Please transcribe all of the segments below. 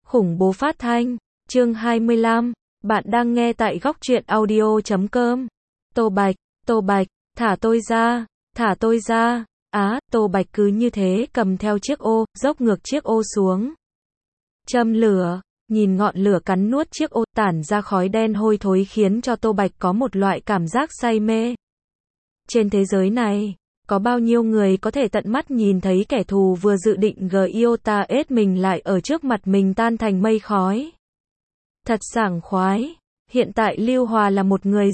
Khủng bố phát thanh, chương 25, bạn đang nghe tại góc truyện audio.com. Tô Bạch, thả tôi ra, Tô Bạch cứ như thế cầm theo chiếc ô, dốc ngược chiếc ô xuống. Châm lửa, nhìn ngọn lửa cắn nuốt chiếc ô, tản ra khói đen hôi thối khiến cho Tô Bạch có một loại cảm giác say mê. Trên thế giới này, có bao nhiêu người có thể tận mắt nhìn thấy kẻ thù vừa dự định giết mình lại ở trước mặt mình tan thành mây khói. Thật sảng khoái. Hiện tại Lưu Hòa là một người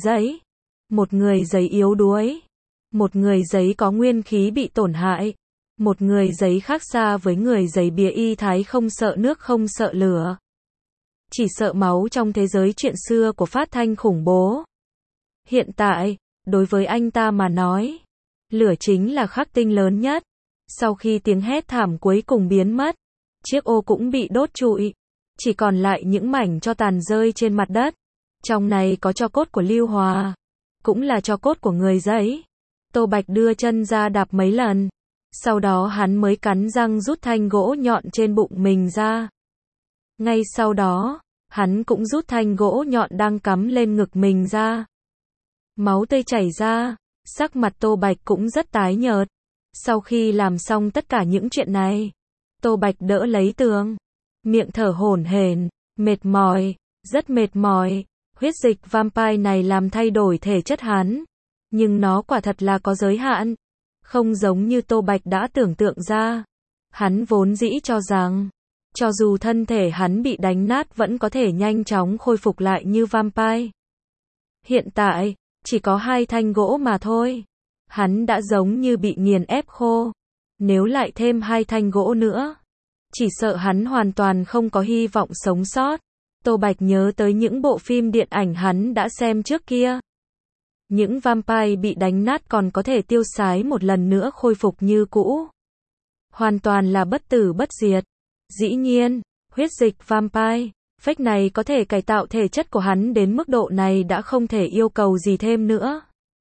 giấy yếu đuối, một người giấy có nguyên khí bị tổn hại, một người giấy khác xa với người giấy bía y thái không sợ nước không sợ lửa, chỉ sợ máu trong thế giới chuyện xưa của phát thanh khủng bố. Hiện tại, đối với anh ta mà nói, lửa chính là khắc tinh lớn nhất. Sau khi tiếng hét thảm cuối cùng biến mất, chiếc ô cũng bị đốt trụi, chỉ còn lại những mảnh tro tàn rơi trên mặt đất. Trong này có tro cốt của Lưu Hòa, cũng là tro cốt của người giấy. Tô Bạch đưa chân ra đạp mấy lần, sau đó hắn mới cắn răng rút thanh gỗ nhọn trên bụng mình ra. Ngay sau đó, hắn cũng rút thanh gỗ nhọn đang cắm lên ngực mình ra. Máu tươi chảy ra, sắc mặt Tô Bạch cũng rất tái nhợt. Sau khi làm xong tất cả những chuyện này, Tô Bạch đỡ lấy tường, miệng thở hổn hển, mệt mỏi, rất mệt mỏi. Huyết dịch vampire này làm thay đổi thể chất hắn, nhưng nó quả thật là có giới hạn, không giống như Tô Bạch đã tưởng tượng ra. Hắn vốn dĩ cho rằng, cho dù thân thể hắn bị đánh nát vẫn có thể nhanh chóng khôi phục lại như vampire. Hiện tại, chỉ có 2 thanh gỗ mà thôi. Hắn đã giống như bị nghiền ép khô. Nếu lại thêm 2 thanh gỗ nữa, chỉ sợ hắn hoàn toàn không có hy vọng sống sót. Tô Bạch nhớ tới những bộ phim điện ảnh hắn đã xem trước kia. Những vampire bị đánh nát còn có thể tiêu sái một lần nữa khôi phục như cũ. Hoàn toàn là bất tử bất diệt. Dĩ nhiên, huyết dịch vampire, phách này có thể cải tạo thể chất của hắn đến mức độ này đã không thể yêu cầu gì thêm nữa.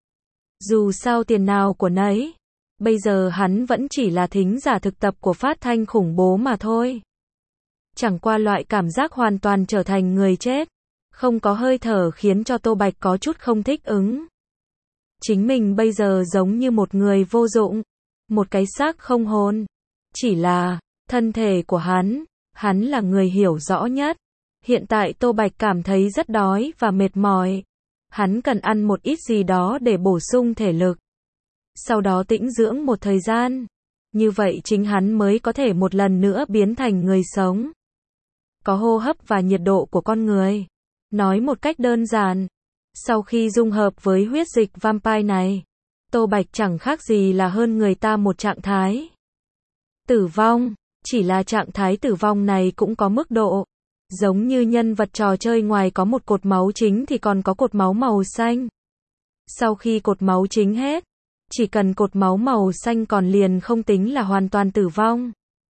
Dù sao tiền nào của nấy, bây giờ hắn vẫn chỉ là thính giả thực tập của phát thanh khủng bố mà thôi. Chẳng qua loại cảm giác hoàn toàn trở thành người chết, không có hơi thở khiến cho Tô Bạch có chút không thích ứng. Chính mình bây giờ giống như một người vô dụng, một cái xác không hồn. Chỉ là, thân thể của hắn là người hiểu rõ nhất. Hiện tại Tô Bạch cảm thấy rất đói và mệt mỏi. Hắn cần ăn một ít gì đó để bổ sung thể lực. Sau đó tĩnh dưỡng một thời gian. Như vậy chính hắn mới có thể một lần nữa biến thành người sống. Có hô hấp và nhiệt độ của con người. Nói một cách đơn giản, sau khi dung hợp với huyết dịch vampire này, Tô Bạch chẳng khác gì là hơn người ta một trạng thái tử vong. Chỉ là trạng thái tử vong này cũng có mức độ. Giống như nhân vật trò chơi ngoài có một cột máu chính thì còn có cột máu màu xanh. Sau khi cột máu chính hết, chỉ cần cột máu màu xanh còn liền không tính là hoàn toàn tử vong.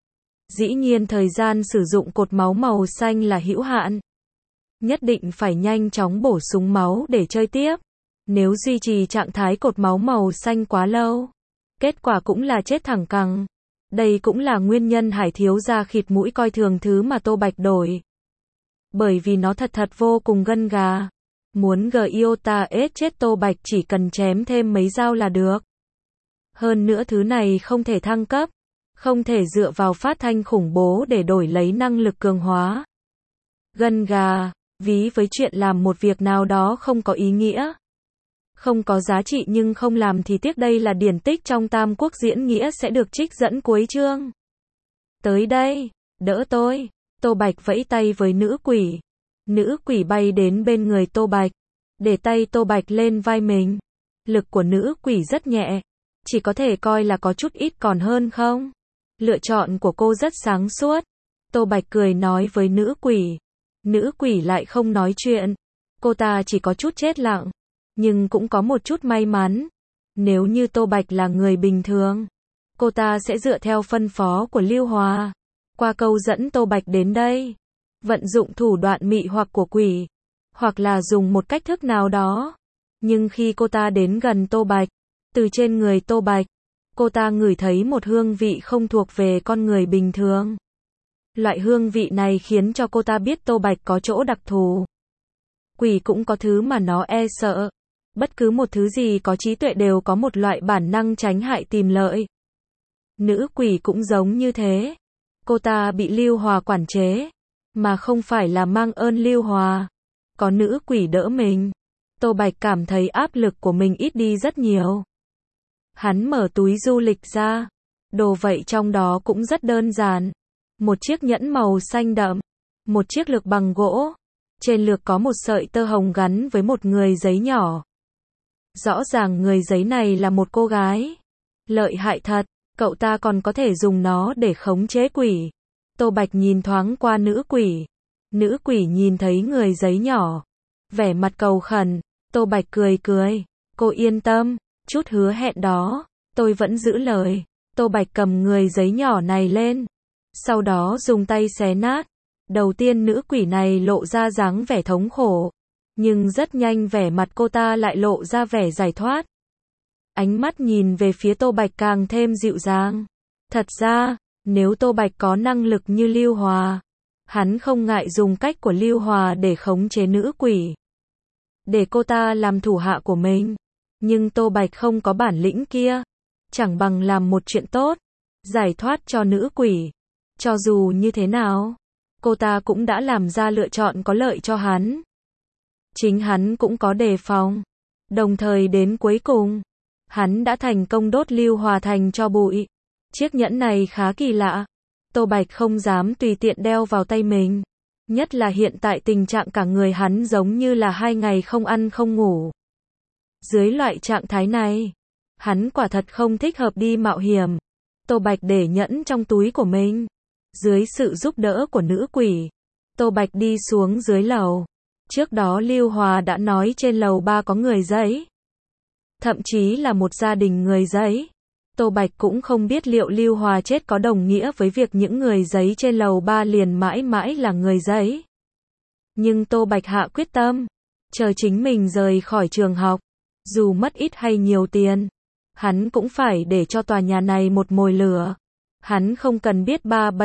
Dĩ nhiên thời gian sử dụng cột máu màu xanh là hữu hạn. Nhất định phải nhanh chóng bổ sung máu để chơi tiếp. Nếu duy trì trạng thái cột máu màu xanh quá lâu, kết quả cũng là chết thẳng cẳng. Đây cũng là nguyên nhân Hải thiếu gia khịt mũi coi thường thứ mà Tô Bạch đổi. Bởi vì nó thật vô cùng gân gà. Muốn giết chết Tô Bạch chỉ cần chém thêm mấy dao là được. Hơn nữa thứ này không thể thăng cấp, không thể dựa vào phát thanh khủng bố để đổi lấy năng lực cường hóa. Gân gà, ví với chuyện làm một việc nào đó không có ý nghĩa, không có giá trị nhưng không làm thì tiếc. Đây là điển tích trong Tam Quốc diễn nghĩa sẽ được trích dẫn cuối chương. Tới đây, đỡ tôi. Tô Bạch vẫy tay với nữ quỷ. Nữ quỷ bay đến bên người Tô Bạch, để tay Tô Bạch lên vai mình. Lực của nữ quỷ rất nhẹ, chỉ có thể coi là có chút ít còn hơn không. Lựa chọn của cô rất sáng suốt. Tô Bạch cười nói với nữ quỷ. Nữ quỷ lại không nói chuyện. Cô ta chỉ có chút chết lặng, nhưng cũng có một chút may mắn. Nếu như Tô Bạch là người bình thường, cô ta sẽ dựa theo phân phó của Lưu Hòa, qua câu dẫn Tô Bạch đến đây, vận dụng thủ đoạn mị hoặc của quỷ, hoặc là dùng một cách thức nào đó. Nhưng khi cô ta đến gần Tô Bạch, từ trên người Tô Bạch, cô ta ngửi thấy một hương vị không thuộc về con người bình thường. Loại hương vị này khiến cho cô ta biết Tô Bạch có chỗ đặc thù. Quỷ cũng có thứ mà nó e sợ. Bất cứ một thứ gì có trí tuệ đều có một loại bản năng tránh hại tìm lợi. Nữ quỷ cũng giống như thế. Cô ta bị Lưu Hòa quản chế, mà không phải là mang ơn Lưu Hòa. Có nữ quỷ đỡ mình, Tô Bạch cảm thấy áp lực của mình ít đi rất nhiều. Hắn mở túi du lịch ra. Đồ vậy trong đó cũng rất đơn giản. Một chiếc nhẫn màu xanh đậm, một chiếc lược bằng gỗ. Trên lược có một sợi tơ hồng gắn với một người giấy nhỏ. Rõ ràng người giấy này là một cô gái. Lợi hại thật, cậu ta còn có thể dùng nó để khống chế quỷ. Tô Bạch nhìn thoáng qua nữ quỷ. Nữ quỷ nhìn thấy người giấy nhỏ, vẻ mặt cầu khẩn. Tô Bạch cười cười. Cô yên tâm, chút hứa hẹn đó, tôi vẫn giữ lời. Tô Bạch cầm người giấy nhỏ này lên, sau đó dùng tay xé nát. Đầu tiên nữ quỷ này lộ ra dáng vẻ thống khổ, nhưng rất nhanh vẻ mặt cô ta lại lộ ra vẻ giải thoát. Ánh mắt nhìn về phía Tô Bạch càng thêm dịu dàng. Thật ra, nếu Tô Bạch có năng lực như Lưu Hòa, hắn không ngại dùng cách của Lưu Hòa để khống chế nữ quỷ, để cô ta làm thủ hạ của mình. Nhưng Tô Bạch không có bản lĩnh kia, chẳng bằng làm một chuyện tốt, giải thoát cho nữ quỷ. Cho dù như thế nào, cô ta cũng đã làm ra lựa chọn có lợi cho hắn. Chính hắn cũng có đề phòng. Đồng thời đến cuối cùng, hắn đã thành công đốt Lưu Hòa thành tro bụi. Chiếc nhẫn này khá kỳ lạ. Tô Bạch không dám tùy tiện đeo vào tay mình. Nhất là hiện tại tình trạng cả người hắn giống như là 2 ngày không ăn không ngủ. Dưới loại trạng thái này, hắn quả thật không thích hợp đi mạo hiểm. Tô Bạch để nhẫn trong túi của mình. Dưới sự giúp đỡ của nữ quỷ, Tô Bạch đi xuống dưới lầu. Trước đó Lưu Hòa đã nói trên lầu 3 có người giấy. Thậm chí là một gia đình người giấy. Tô Bạch cũng không biết liệu Lưu Hòa chết có đồng nghĩa với việc những người giấy trên lầu 3 liền mãi mãi là người giấy. Nhưng Tô Bạch hạ quyết tâm, chờ chính mình rời khỏi trường học. Dù mất ít hay nhiều tiền, hắn cũng phải để cho tòa nhà này một mồi lửa. Hắn không cần biết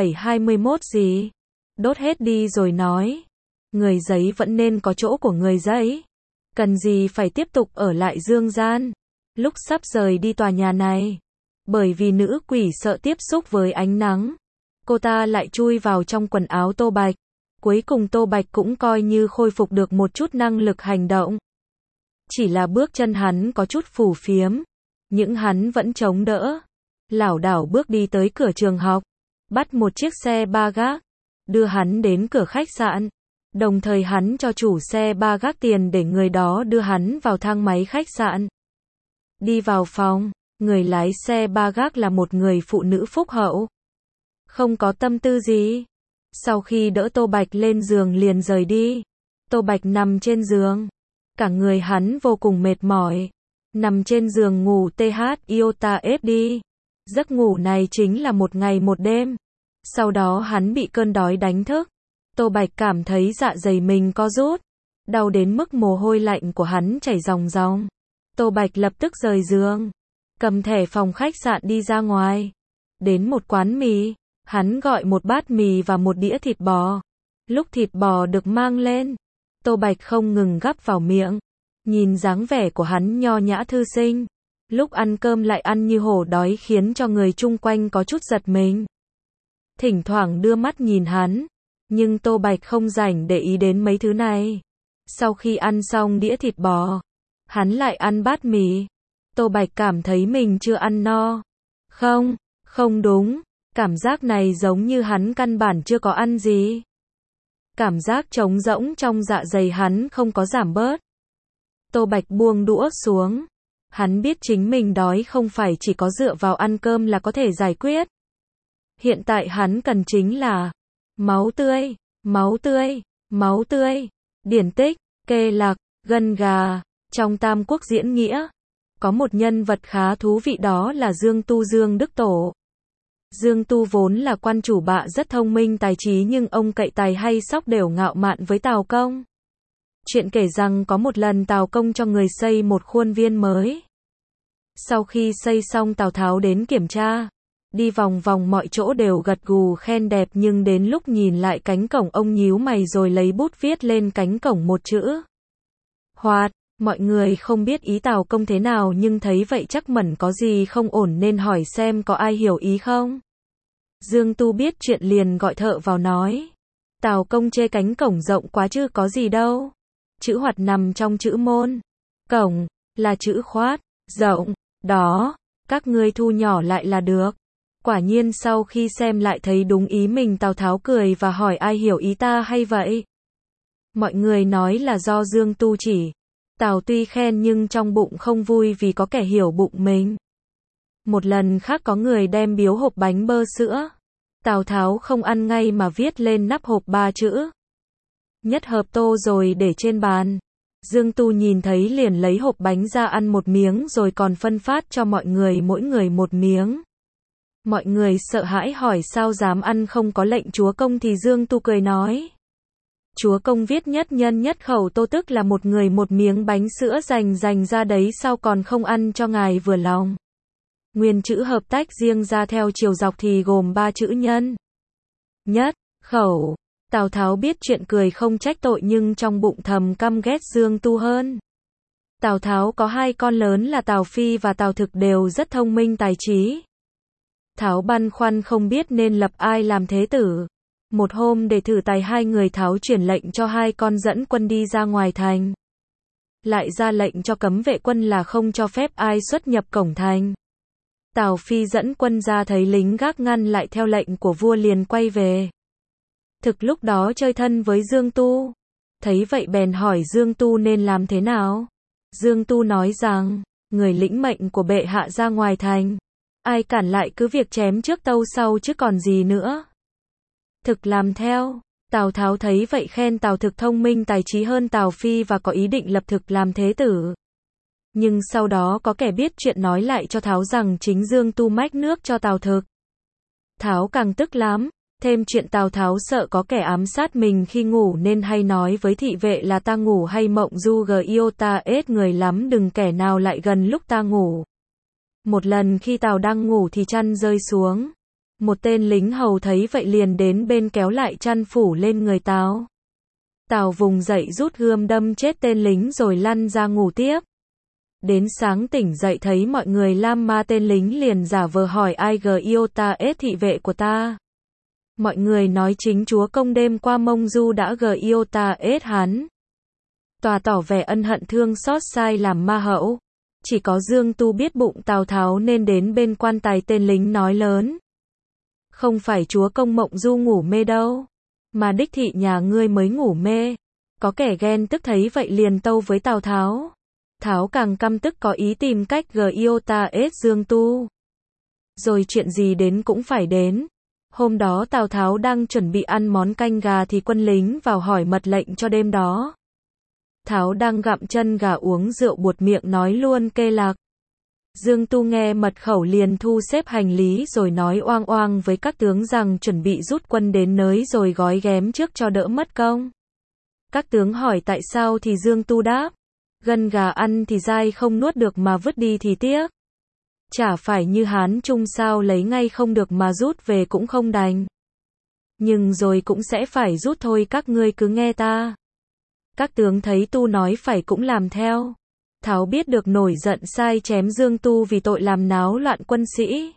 3721 gì. Đốt hết đi rồi nói. Người giấy vẫn nên có chỗ của người giấy. Cần gì phải tiếp tục ở lại dương gian. Lúc sắp rời đi tòa nhà này, bởi vì nữ quỷ sợ tiếp xúc với ánh nắng, cô ta lại chui vào trong quần áo Tô Bạch. Cuối cùng Tô Bạch cũng coi như khôi phục được một chút năng lực hành động. Chỉ là bước chân hắn có chút phù phiếm, nhưng hắn vẫn chống đỡ. Lảo đảo bước đi tới cửa trường học, bắt một chiếc xe ba gác, đưa hắn đến cửa khách sạn. Đồng thời hắn cho chủ xe ba gác tiền để người đó đưa hắn vào thang máy khách sạn. Đi vào phòng, người lái xe ba gác là một người phụ nữ phúc hậu. Không có tâm tư gì. Sau khi đỡ Tô Bạch lên giường liền rời đi. Tô Bạch nằm trên giường. Cả người hắn vô cùng mệt mỏi. Nằm trên giường ngủ iota đi. Giấc ngủ này chính là một ngày một đêm. Sau đó hắn bị cơn đói đánh thức. Tô Bạch cảm thấy dạ dày mình co rút. Đau đến mức mồ hôi lạnh của hắn chảy ròng ròng. Tô Bạch lập tức rời giường. Cầm thẻ phòng khách sạn đi ra ngoài. Đến một quán mì. Hắn gọi một bát mì và một đĩa thịt bò. Lúc thịt bò được mang lên, Tô Bạch không ngừng gắp vào miệng. Nhìn dáng vẻ của hắn nho nhã thư sinh. Lúc ăn cơm lại ăn như hổ đói khiến cho người chung quanh có chút giật mình. Thỉnh thoảng đưa mắt nhìn hắn. Nhưng Tô Bạch không rảnh để ý đến mấy thứ này. Sau khi ăn xong đĩa thịt bò, hắn lại ăn bát mì. Tô Bạch cảm thấy mình chưa ăn no. Không đúng. Cảm giác này giống như hắn căn bản chưa có ăn gì. Cảm giác trống rỗng trong dạ dày hắn không có giảm bớt. Tô Bạch buông đũa xuống. Hắn biết chính mình đói không phải chỉ có dựa vào ăn cơm là có thể giải quyết. Hiện tại hắn cần chính là máu tươi, máu tươi, máu tươi. Điển tích, kê lạc, gân gà. Trong Tam Quốc diễn nghĩa, có một nhân vật khá thú vị đó là Dương Tu Dương Đức Tổ. Dương Tu vốn là quan chủ bạ rất thông minh tài trí nhưng ông cậy tài hay sóc đều ngạo mạn với Tào Công. Chuyện kể rằng có một lần Tào Công cho người xây một khuôn viên mới. Sau khi xây xong Tào Tháo đến kiểm tra. Đi vòng vòng mọi chỗ đều gật gù khen đẹp nhưng đến lúc nhìn lại cánh cổng ông nhíu mày rồi lấy bút viết lên cánh cổng một chữ. Hoạt, mọi người không biết ý Tào Công thế nào nhưng thấy vậy chắc mẩn có gì không ổn nên hỏi xem có ai hiểu ý không. Dương Tu biết chuyện liền gọi thợ vào nói. Tào Công chê cánh cổng rộng quá chứ có gì đâu. Chữ hoạt nằm trong chữ môn. Cổng, là chữ khoát, rộng, đó, các ngươi thu nhỏ lại là được. Quả nhiên sau khi xem lại thấy đúng ý mình Tào Tháo cười và hỏi ai hiểu ý ta hay vậy. Mọi người nói là do Dương Tu chỉ. Tào tuy khen nhưng trong bụng không vui vì có kẻ hiểu bụng mình. Một lần khác có người đem biếu hộp bánh bơ sữa. Tào Tháo không ăn ngay mà viết lên nắp hộp 3 chữ. Nhất hợp tô rồi để trên bàn. Dương Tu nhìn thấy liền lấy hộp bánh ra ăn một miếng rồi còn phân phát cho mọi người mỗi người một miếng. Mọi người sợ hãi hỏi sao dám ăn không có lệnh chúa công thì Dương Tu cười nói. Chúa công viết nhất nhân nhất khẩu tô tức là một người một miếng bánh sữa dành ra đấy sao còn không ăn cho ngài vừa lòng. Nguyên chữ hợp tách riêng ra theo chiều dọc thì gồm 3 chữ nhân, nhất, khẩu. Tào Tháo biết chuyện cười không trách tội nhưng trong bụng thầm căm ghét Dương Tu hơn. Tào Tháo có 2 con lớn là Tào Phi và Tào Thực đều rất thông minh tài trí. Tháo băn khoăn không biết nên lập ai làm thế tử. Một hôm để thử tài 2 người Tháo truyền lệnh cho 2 con dẫn quân đi ra ngoài thành. Lại ra lệnh cho cấm vệ quân là không cho phép ai xuất nhập cổng thành. Tào Phi dẫn quân ra thấy lính gác ngăn lại theo lệnh của vua liền quay về. Thực lúc đó chơi thân với Dương Tu. Thấy vậy bèn hỏi Dương Tu nên làm thế nào. Dương Tu nói rằng, người lĩnh mệnh của bệ hạ ra ngoài thành. Ai cản lại cứ việc chém trước tâu sau chứ còn gì nữa. Thực làm theo. Tào Tháo thấy vậy khen Tào Thực thông minh tài trí hơn Tào Phi và có ý định lập Thực làm thế tử. Nhưng sau đó có kẻ biết chuyện nói lại cho Tháo rằng chính Dương Tu mách nước cho Tào Thực. Tháo càng tức lắm. Thêm chuyện Tào Tháo sợ có kẻ ám sát mình khi ngủ nên hay nói với thị vệ là ta ngủ hay mộng du giota ết người lắm đừng kẻ nào lại gần lúc ta ngủ. Một lần khi Tào đang ngủ thì chăn rơi xuống. Một tên lính hầu thấy vậy liền đến bên kéo lại chăn phủ lên người Tào. Tào vùng dậy rút gươm đâm chết tên lính rồi lăn ra ngủ tiếp. Đến sáng tỉnh dậy thấy mọi người lam ma tên lính liền giả vờ hỏi ai giota ết thị vệ của ta. Mọi người nói chính chúa công đêm qua mông du đã giota ết hắn. Tòa tỏ vẻ ân hận thương xót sai làm ma hậu. Chỉ có Dương Tu biết bụng Tào Tháo nên đến bên quan tài tên lính nói lớn. Không phải chúa công mộng du ngủ mê đâu. Mà đích thị nhà ngươi mới ngủ mê. Có kẻ ghen tức thấy vậy liền tâu với Tào Tháo. Tháo càng căm tức có ý tìm cách giota ết Dương Tu. Rồi chuyện gì đến cũng phải đến. Hôm đó Tào Tháo đang chuẩn bị ăn món canh gà thì quân lính vào hỏi mật lệnh cho đêm đó. Tháo đang gặm chân gà uống rượu buột miệng nói luôn kê lạc. Dương Tu nghe mật khẩu liền thu xếp hành lý rồi nói oang oang với các tướng rằng chuẩn bị rút quân đến nơi rồi gói ghém trước cho đỡ mất công. Các tướng hỏi tại sao thì Dương Tu đáp. Gân gà ăn thì dai không nuốt được mà vứt đi thì tiếc. Chả phải như Hán Trung sao lấy ngay không được mà rút về cũng không đành. Nhưng rồi cũng sẽ phải rút thôi các ngươi cứ nghe ta. Các tướng thấy Tu nói phải cũng làm theo. Tháo biết được nổi giận sai chém Dương Tu vì tội làm náo loạn quân sĩ.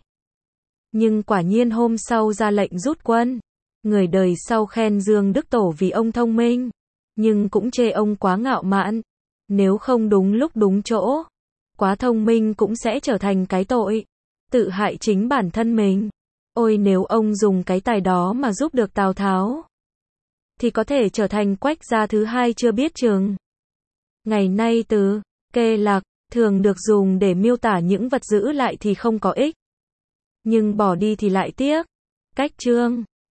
Nhưng quả nhiên hôm sau ra lệnh rút quân. Người đời sau khen Dương Đức Tổ vì ông thông minh. Nhưng cũng chê ông quá ngạo mạn. Nếu không đúng lúc đúng chỗ. Quá thông minh cũng sẽ trở thành cái tội. Tự hại chính bản thân mình. Ôi nếu ông dùng cái tài đó mà giúp được Tào Tháo. Thì có thể trở thành Quách gia thứ 2 chưa biết chừng. Ngày nay từ kê lạc thường được dùng để miêu tả những vật giữ lại thì không có ích. Nhưng bỏ đi thì lại tiếc. Cách chương